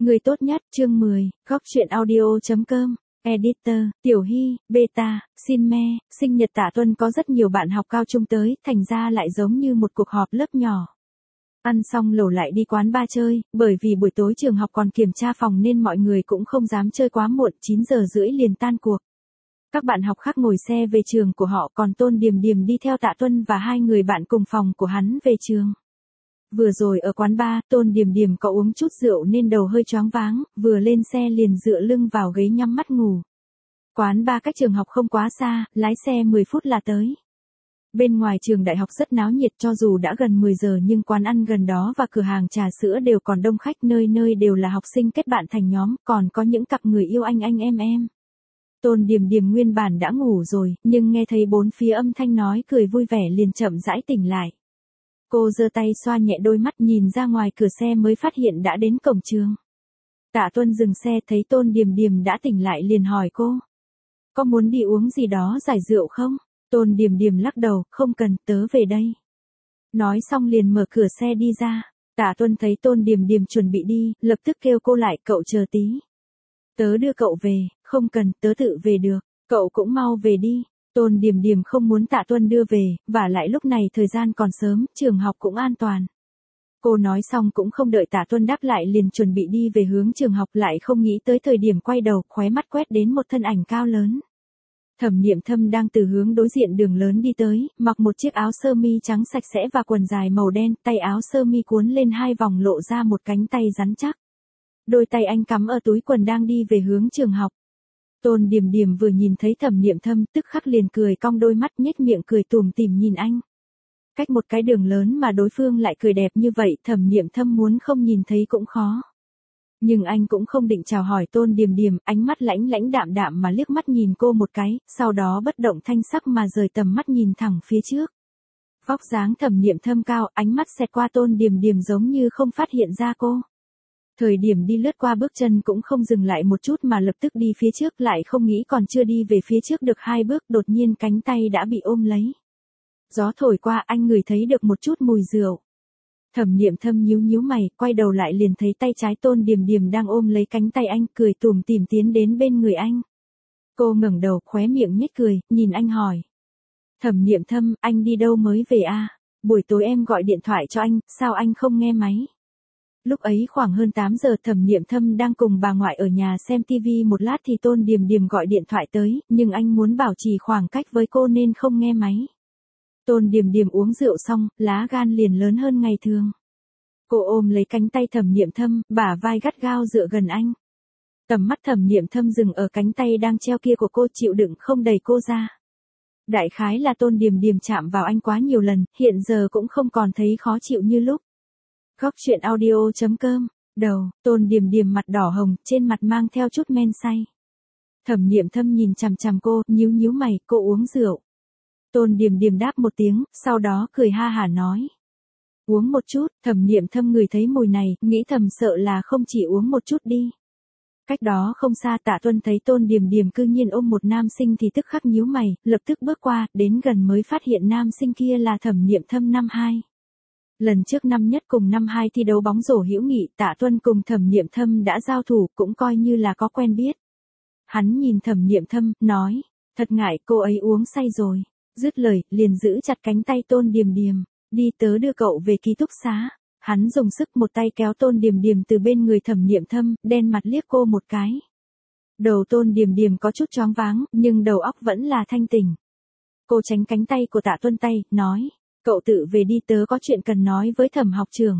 Người tốt nhất, chương 10, góc truyện audio.com, editor, Tiểu Hy, Beta, Xin Me, sinh nhật Tạ Tuân có rất nhiều bạn học cao trung tới, thành ra lại giống như một cuộc họp lớp nhỏ. Ăn xong lẩu lại đi quán bar chơi, bởi vì buổi tối trường học còn kiểm tra phòng nên mọi người cũng không dám chơi quá muộn, 9 giờ rưỡi liền tan cuộc. Các bạn học khác ngồi xe về trường của họ, còn Tôn Điềm Điềm đi theo Tạ Tuân và hai người bạn cùng phòng của hắn về trường. Vừa rồi ở quán bar, Tôn Điềm Điềm có uống chút rượu nên đầu hơi choáng váng, vừa lên xe liền dựa lưng vào ghế nhắm mắt ngủ. Quán bar cách trường học không quá xa, lái xe 10 phút là tới. Bên ngoài trường đại học rất náo nhiệt, cho dù đã gần 10 giờ nhưng quán ăn gần đó và cửa hàng trà sữa đều còn đông khách, nơi nơi đều là học sinh kết bạn thành nhóm, còn có những cặp người yêu anh em. Tôn Điềm Điềm nguyên bản đã ngủ rồi, nhưng nghe thấy bốn phía âm thanh nói cười vui vẻ liền chậm rãi tỉnh lại. Cô giơ tay xoa nhẹ đôi mắt, nhìn ra ngoài cửa xe mới phát hiện đã đến cổng trường. Tạ Tuân dừng xe thấy Tôn Điềm Điềm đã tỉnh lại liền hỏi cô. Có muốn đi uống gì đó giải rượu không? Tôn Điềm Điềm lắc đầu, không cần, tớ về đây. Nói xong liền mở cửa xe đi ra. Tạ Tuân thấy Tôn Điềm Điềm chuẩn bị đi, lập tức kêu cô lại, cậu chờ tí. Tớ đưa cậu về, không cần, tớ tự về được, cậu cũng mau về đi. Tôn Điềm Điềm không muốn Tạ Tuân đưa về, và lại lúc này thời gian còn sớm, trường học cũng an toàn. Cô nói xong cũng không đợi Tạ Tuân đáp lại liền chuẩn bị đi về hướng trường học, lại không nghĩ tới thời điểm quay đầu, khóe mắt quét đến một thân ảnh cao lớn. Thẩm Niệm Thâm đang từ hướng đối diện đường lớn đi tới, mặc một chiếc áo sơ mi trắng sạch sẽ và quần dài màu đen, tay áo sơ mi cuốn lên hai vòng lộ ra một cánh tay rắn chắc. Đôi tay anh cắm ở túi quần đang đi về hướng trường học. Tôn Điềm Điềm vừa nhìn thấy Thẩm Niệm Thâm tức khắc liền cười cong đôi mắt, nhếch miệng cười tủm tỉm nhìn anh. Cách một cái đường lớn mà đối phương lại cười đẹp như vậy, Thẩm Niệm Thâm muốn không nhìn thấy cũng khó. Nhưng anh cũng không định chào hỏi Tôn Điềm Điềm, ánh mắt lãnh lãnh đạm đạm mà liếc mắt nhìn cô một cái, sau đó bất động thanh sắc mà rời tầm mắt nhìn thẳng phía trước. Vóc dáng Thẩm Niệm Thâm cao, ánh mắt xẹt qua Tôn Điềm Điềm giống như không phát hiện ra cô. Thời điểm đi lướt qua bước chân cũng không dừng lại một chút mà lập tức đi phía trước, lại không nghĩ còn chưa đi về phía trước được hai bước đột nhiên cánh tay đã bị ôm lấy. Gió thổi qua anh ngửi thấy được một chút mùi rượu. Thẩm Niệm Thâm nhíu mày, quay đầu lại liền thấy tay trái Tôn Điềm Điềm đang ôm lấy cánh tay anh, cười tủm tỉm tiến đến bên người anh. Cô ngẩng đầu, khóe miệng nhếch cười, nhìn anh hỏi. Thẩm Niệm Thâm, anh đi đâu mới về à? Buổi tối em gọi điện thoại cho anh, sao anh không nghe máy? Lúc ấy khoảng hơn 8 giờ, Thẩm Niệm Thâm đang cùng bà ngoại ở nhà xem tivi một lát thì Tôn Điềm Điềm gọi điện thoại tới, nhưng anh muốn bảo trì khoảng cách với cô nên không nghe máy. Tôn Điềm Điềm uống rượu xong, lá gan liền lớn hơn ngày thường. Cô ôm lấy cánh tay Thẩm Niệm Thâm, bả vai gắt gao dựa gần anh. Tầm mắt Thẩm Niệm Thâm dừng ở cánh tay đang treo kia của cô, chịu đựng không đẩy cô ra. Đại khái là Tôn Điềm Điềm chạm vào anh quá nhiều lần, hiện giờ cũng không còn thấy khó chịu như lúc. Góc truyện audio.com, đầu, Tôn Điềm Điềm mặt đỏ hồng, trên mặt mang theo chút men say. Thẩm Niệm Thâm nhìn chằm chằm cô, nhíu mày, cô uống rượu. Tôn Điềm Điềm đáp một tiếng, sau đó cười ha hả nói. Uống một chút, Thẩm Niệm Thâm ngửi thấy mùi này, nghĩ thầm sợ là không chỉ uống một chút đi. Cách đó không xa Tạ Tuân thấy Tôn Điềm Điềm cư nhiên ôm một nam sinh thì tức khắc nhíu mày, lập tức bước qua, đến gần mới phát hiện nam sinh kia là Thẩm Niệm Thâm năm 2. Lần trước năm nhất cùng năm 2 thi đấu bóng rổ hữu nghị, Tạ Tuân cùng Thẩm Niệm Thâm đã giao thủ, cũng coi như là có quen biết. Hắn nhìn Thẩm Niệm Thâm, nói, thật ngại cô ấy uống say rồi. Dứt lời, liền giữ chặt cánh tay Tôn Điềm Điềm, đi tớ đưa cậu về ký túc xá. Hắn dùng sức một tay kéo Tôn Điềm Điềm từ bên người Thẩm Niệm Thâm, đen mặt liếc cô một cái. Đầu Tôn Điềm Điềm có chút choáng váng, nhưng đầu óc vẫn là thanh tỉnh. Cô tránh cánh tay của Tạ Tuân tay, nói, cậu tự về đi, tớ có chuyện cần nói với Thẩm học trưởng.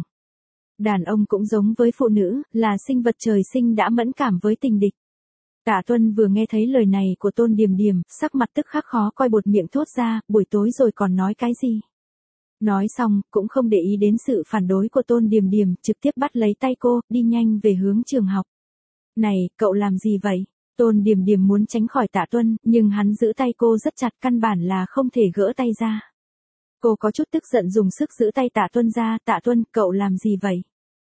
Đàn ông cũng giống với phụ nữ, là sinh vật trời sinh đã mẫn cảm với tình địch. Tạ Tuân vừa nghe thấy lời này của Tôn Điềm Điềm, sắc mặt tức khắc khó coi, buột miệng thốt ra, buổi tối rồi còn nói cái gì. Nói xong, cũng không để ý đến sự phản đối của Tôn Điềm Điềm, trực tiếp bắt lấy tay cô, đi nhanh về hướng trường học. Này, cậu làm gì vậy? Tôn Điềm Điềm muốn tránh khỏi Tạ Tuân, nhưng hắn giữ tay cô rất chặt, căn bản là không thể gỡ tay ra. Cô có chút tức giận dùng sức giữ tay Tạ Tuân ra, Tạ Tuân, cậu làm gì vậy?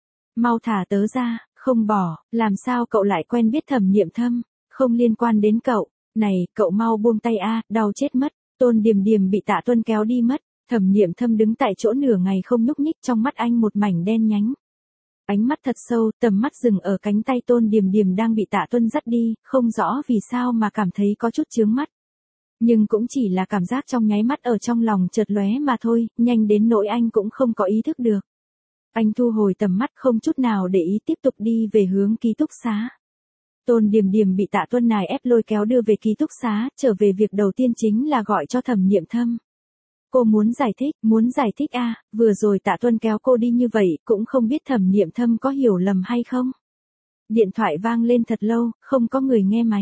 Mau thả tớ ra, không bỏ, làm sao cậu lại quen biết Thẩm Niệm Thâm, không liên quan đến cậu, này, cậu mau buông tay a, đau chết mất. Tôn Điềm Điềm bị Tạ Tuân kéo đi mất, Thẩm Niệm Thâm đứng tại chỗ nửa ngày không nhúc nhích, trong mắt anh một mảnh đen nhánh. Ánh mắt thật sâu, tầm mắt dừng ở cánh tay Tôn Điềm Điềm đang bị Tạ Tuân dắt đi, không rõ vì sao mà cảm thấy có chút chướng mắt. Nhưng cũng chỉ là cảm giác trong nháy mắt ở trong lòng chợt lóe mà thôi, nhanh đến nỗi anh cũng không có ý thức được. Anh thu hồi tầm mắt không chút nào để ý tiếp tục đi về hướng ký túc xá. Tôn Điềm Điềm bị Tạ Tuân nài ép lôi kéo đưa về ký túc xá, trở về việc đầu tiên chính là gọi cho Thẩm Niệm Thâm. Cô muốn giải thích vừa rồi Tạ Tuân kéo cô đi như vậy, cũng không biết Thẩm Niệm Thâm có hiểu lầm hay không. Điện thoại vang lên thật lâu, không có người nghe máy.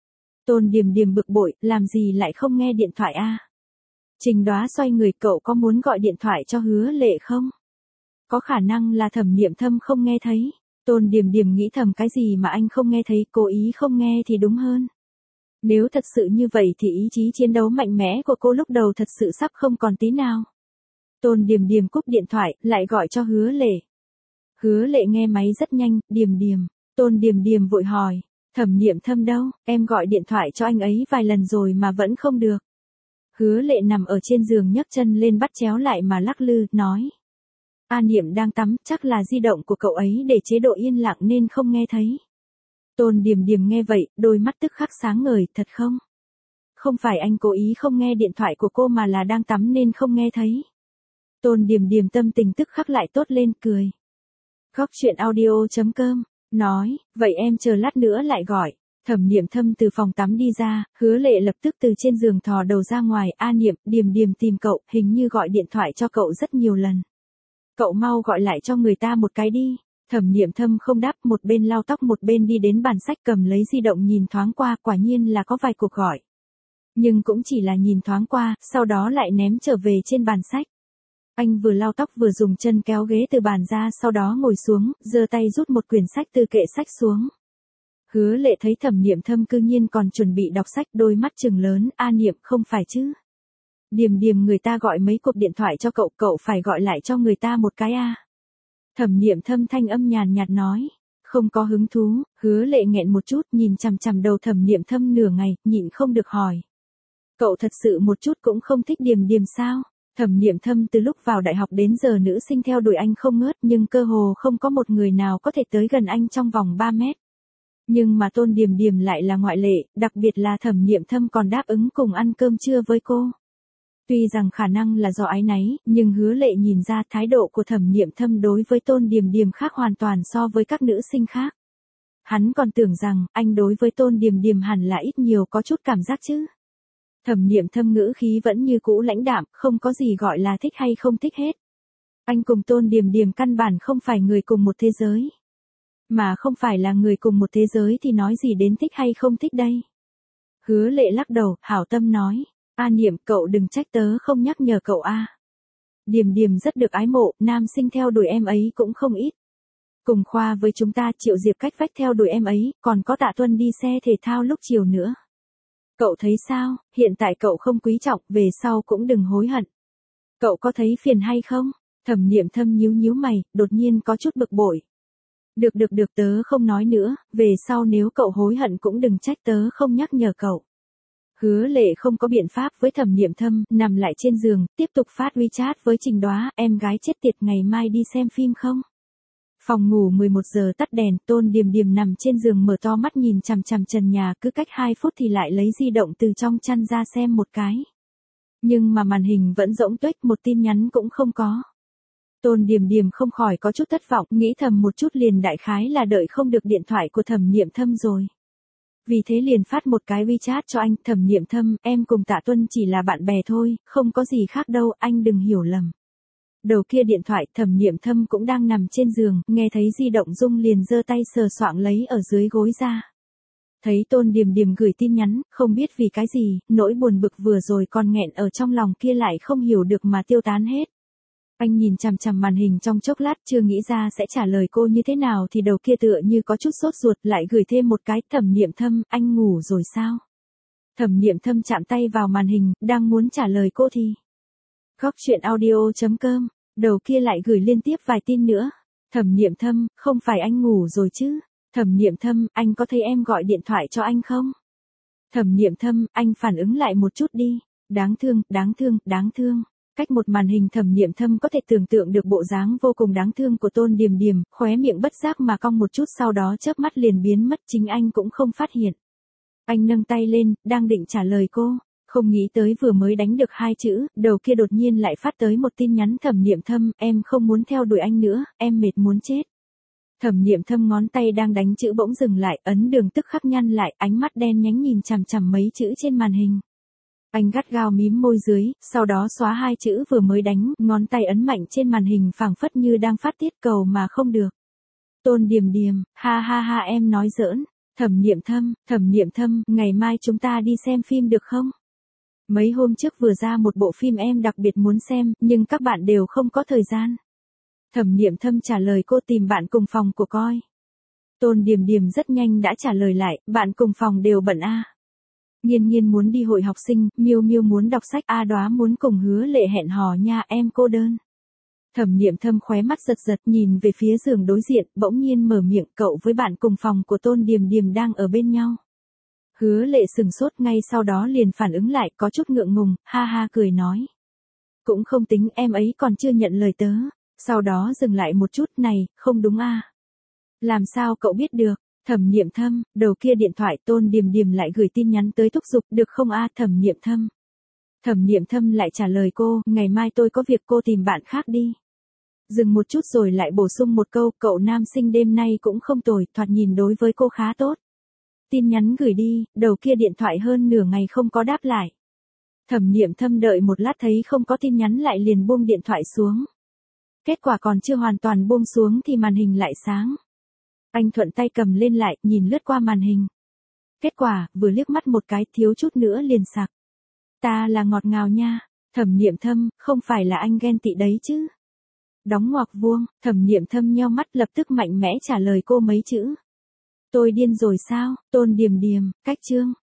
Tôn Điềm Điềm bực bội, làm gì lại không nghe điện thoại Trình Đóa xoay người, cậu có muốn gọi điện thoại cho Hứa Lệ không? Có khả năng là Thẩm Niệm Thâm không nghe thấy. Tôn Điềm Điềm nghĩ thầm cái gì mà anh không nghe thấy, cố ý không nghe thì đúng hơn. Nếu thật sự như vậy thì ý chí chiến đấu mạnh mẽ của cô lúc đầu thật sự sắp không còn tí nào. Tôn Điềm Điềm cúp điện thoại, lại gọi cho Hứa Lệ. Hứa Lệ nghe máy rất nhanh, Điềm Điềm. Tôn Điềm Điềm vội hỏi, Thẩm Niệm Thâm đâu, em gọi điện thoại cho anh ấy vài lần rồi mà vẫn không được. Hứa Lệ nằm ở trên giường nhấc chân lên bắt chéo lại mà lắc lư, nói. Niệm đang tắm, chắc là di động của cậu ấy để chế độ yên lặng nên không nghe thấy. Tôn Điềm Điềm nghe vậy, đôi mắt tức khắc sáng ngời, thật không? Không phải anh cố ý không nghe điện thoại của cô mà là đang tắm nên không nghe thấy. Tôn Điềm Điềm tâm tình tức khắc lại tốt lên, cười. Góc chuyện audio.com, nói, vậy em chờ lát nữa lại gọi. Thẩm Niệm Thâm từ phòng tắm đi ra, Hứa Lệ lập tức từ trên giường thò đầu ra ngoài, Niệm, Điềm Điềm tìm cậu, hình như gọi điện thoại cho cậu rất nhiều lần. Cậu mau gọi lại cho người ta một cái đi. Thẩm Niệm Thâm không đáp, một bên lau tóc một bên đi đến bàn sách cầm lấy di động nhìn thoáng qua, quả nhiên là có vài cuộc gọi. Nhưng cũng chỉ là nhìn thoáng qua, sau đó lại ném trở về trên bàn sách. Anh vừa lau tóc vừa dùng chân kéo ghế từ bàn ra, sau đó ngồi xuống, giơ tay rút một quyển sách từ kệ sách xuống. Hứa Lệ thấy Thẩm Niệm Thâm cư nhiên còn chuẩn bị đọc sách, đôi mắt trừng lớn, Niệm, không phải chứ? Điềm Điềm người ta gọi mấy cuộc điện thoại cho cậu, cậu phải gọi lại cho người ta một cái Thẩm Niệm Thâm thanh âm nhàn nhạt nói. Không có hứng thú. Hứa Lệ nghẹn một chút, nhìn chằm chằm đầu Thẩm Niệm Thâm nửa ngày, nhịn không được hỏi. Cậu thật sự một chút cũng không thích Điềm Điềm sao? Thẩm Niệm Thâm từ lúc vào đại học đến giờ nữ sinh theo đuổi anh không ngớt, nhưng cơ hồ không có một người nào có thể tới gần anh trong vòng 3 mét. Nhưng mà Tôn Điềm Điềm lại là ngoại lệ, đặc biệt là Thẩm Niệm Thâm còn đáp ứng cùng ăn cơm trưa với cô. Tuy rằng khả năng là do ái náy, nhưng Hứa Lệ nhìn ra thái độ của Thẩm Niệm Thâm đối với Tôn Điềm Điềm khác hoàn toàn so với các nữ sinh khác. Hắn còn tưởng rằng, anh đối với Tôn Điềm Điềm hẳn là ít nhiều có chút cảm giác chứ. Thẩm Niệm Thâm ngữ khí vẫn như cũ lãnh đạm, không có gì gọi là thích hay không thích hết. Anh cùng Tôn Điềm Điềm căn bản không phải người cùng một thế giới. Mà không phải là người cùng một thế giới thì nói gì đến thích hay không thích đây. Hứa Lệ lắc đầu, hảo tâm nói. Niệm, cậu đừng trách tớ không nhắc nhở cậu Điềm Điềm rất được ái mộ, nam sinh theo đuổi em ấy cũng không ít. Cùng khoa với chúng ta, Triệu Diệp cách vách theo đuổi em ấy, còn có Tạ Tuân đi xe thể thao lúc chiều nữa. Cậu thấy sao, hiện tại cậu không quý trọng, về sau cũng đừng hối hận. Cậu có thấy phiền hay không? Thẩm Niệm Thâm nhíu nhíu mày, đột nhiên có chút bực bội. Được tớ không nói nữa, về sau nếu cậu hối hận cũng đừng trách tớ không nhắc nhở cậu. Hứa Lệ không có biện pháp với Thẩm Niệm Thâm, nằm lại trên giường, tiếp tục phát WeChat với Trình Đóa, em gái chết tiệt, ngày mai đi xem phim không? Phòng ngủ 11 giờ tắt đèn, Tôn Điềm Điềm nằm trên giường mở to mắt nhìn chằm chằm trần nhà, cứ cách 2 phút thì lại lấy di động từ trong chăn ra xem một cái. Nhưng mà màn hình vẫn rỗng tuếch, một tin nhắn cũng không có. Tôn Điềm Điềm không khỏi có chút thất vọng, nghĩ thầm một chút liền đại khái là đợi không được điện thoại của Thẩm Niệm Thâm rồi. Vì thế liền phát một cái WeChat cho anh, Thẩm Niệm Thâm, em cùng Tạ Tuân chỉ là bạn bè thôi, không có gì khác đâu, anh đừng hiểu lầm. Đầu kia điện thoại, Thẩm Niệm Thâm cũng đang nằm trên giường, nghe thấy di động rung liền giơ tay sờ soạng lấy ở dưới gối ra. Thấy Tôn Điềm Điềm gửi tin nhắn, không biết vì cái gì, nỗi buồn bực vừa rồi còn nghẹn ở trong lòng kia lại không hiểu được mà tiêu tán hết. Anh nhìn chằm chằm màn hình trong chốc lát, chưa nghĩ ra sẽ trả lời cô như thế nào thì đầu kia tựa như có chút sốt ruột, lại gửi thêm một cái, Thẩm Niệm Thâm, anh ngủ rồi sao? Thẩm Niệm Thâm chạm tay vào màn hình, đang muốn trả lời cô thì. Góc chuyện audio.com, đầu kia lại gửi liên tiếp vài tin nữa. Thẩm Niệm Thâm, không phải anh ngủ rồi chứ? Thẩm Niệm Thâm, anh có thấy em gọi điện thoại cho anh không? Thẩm Niệm Thâm, anh phản ứng lại một chút đi. Đáng thương. Cách một màn hình Thẩm Niệm Thâm có thể tưởng tượng được bộ dáng vô cùng đáng thương của Tôn Điềm Điềm, khóe miệng bất giác mà cong một chút sau đó chớp mắt liền biến mất, chính anh cũng không phát hiện. Anh nâng tay lên, đang định trả lời cô, không nghĩ tới vừa mới đánh được 2 chữ, đầu kia đột nhiên lại phát tới một tin nhắn Thẩm Niệm Thâm, em không muốn theo đuổi anh nữa, em mệt muốn chết. Thẩm Niệm Thâm ngón tay đang đánh chữ bỗng dừng lại, ấn đường tức khắc nhăn lại, ánh mắt đen nhánh nhìn chằm chằm mấy chữ trên màn hình. Anh gắt gao mím môi dưới, sau đó xóa 2 chữ vừa mới đánh, ngón tay ấn mạnh trên màn hình phảng phất như đang phát tiết cầu mà không được. Tôn Điềm Điềm, ha ha ha em nói giỡn. Thẩm Niệm Thâm, ngày mai chúng ta đi xem phim được không? Mấy hôm trước vừa ra một bộ phim em đặc biệt muốn xem, nhưng các bạn đều không có thời gian. Thẩm Niệm Thâm trả lời cô tìm bạn cùng phòng của coi. Tôn Điềm Điềm rất nhanh đã trả lời lại, bạn cùng phòng đều bận a. Nghiên Nghiên muốn đi hội học sinh, Miêu Miêu muốn đọc sách, A Đóa muốn cùng Hứa Lệ hẹn hò nha, em cô đơn. Thẩm Niệm Thâm khóe mắt giật giật nhìn về phía giường đối diện, bỗng nhiên mở miệng, cậu với bạn cùng phòng của Tôn Điềm Điềm đang ở bên nhau. Hứa Lệ sừng sốt, ngay sau đó liền phản ứng lại, có chút ngượng ngùng, ha ha cười nói. Cũng không tính, em ấy còn chưa nhận lời tớ. Sau đó dừng lại một chút, này, không đúng a. Làm sao cậu biết được? Thẩm Niệm Thâm, đầu kia điện thoại Tôn Điềm Điềm lại gửi tin nhắn tới thúc giục, được không a Thẩm Niệm Thâm. Thẩm Niệm Thâm lại trả lời cô, ngày mai tôi có việc cô tìm bạn khác đi. Dừng một chút rồi lại bổ sung một câu, cậu nam sinh đêm nay cũng không tồi, thoạt nhìn đối với cô khá tốt. Tin nhắn gửi đi, đầu kia điện thoại hơn nửa ngày không có đáp lại. Thẩm Niệm Thâm đợi một lát thấy không có tin nhắn lại liền buông điện thoại xuống. Kết quả còn chưa hoàn toàn buông xuống thì màn hình lại sáng. Anh thuận tay cầm lên lại, nhìn lướt qua màn hình. Kết quả, vừa liếc mắt một cái thiếu chút nữa liền sặc. Ta là ngọt ngào nha. Thẩm Niệm Thâm, không phải là anh ghen tị đấy chứ. Đóng ngoặc vuông, Thẩm Niệm Thâm nheo mắt lập tức mạnh mẽ trả lời cô mấy chữ. Tôi điên rồi sao, Tôn Điềm Điềm, cách chương.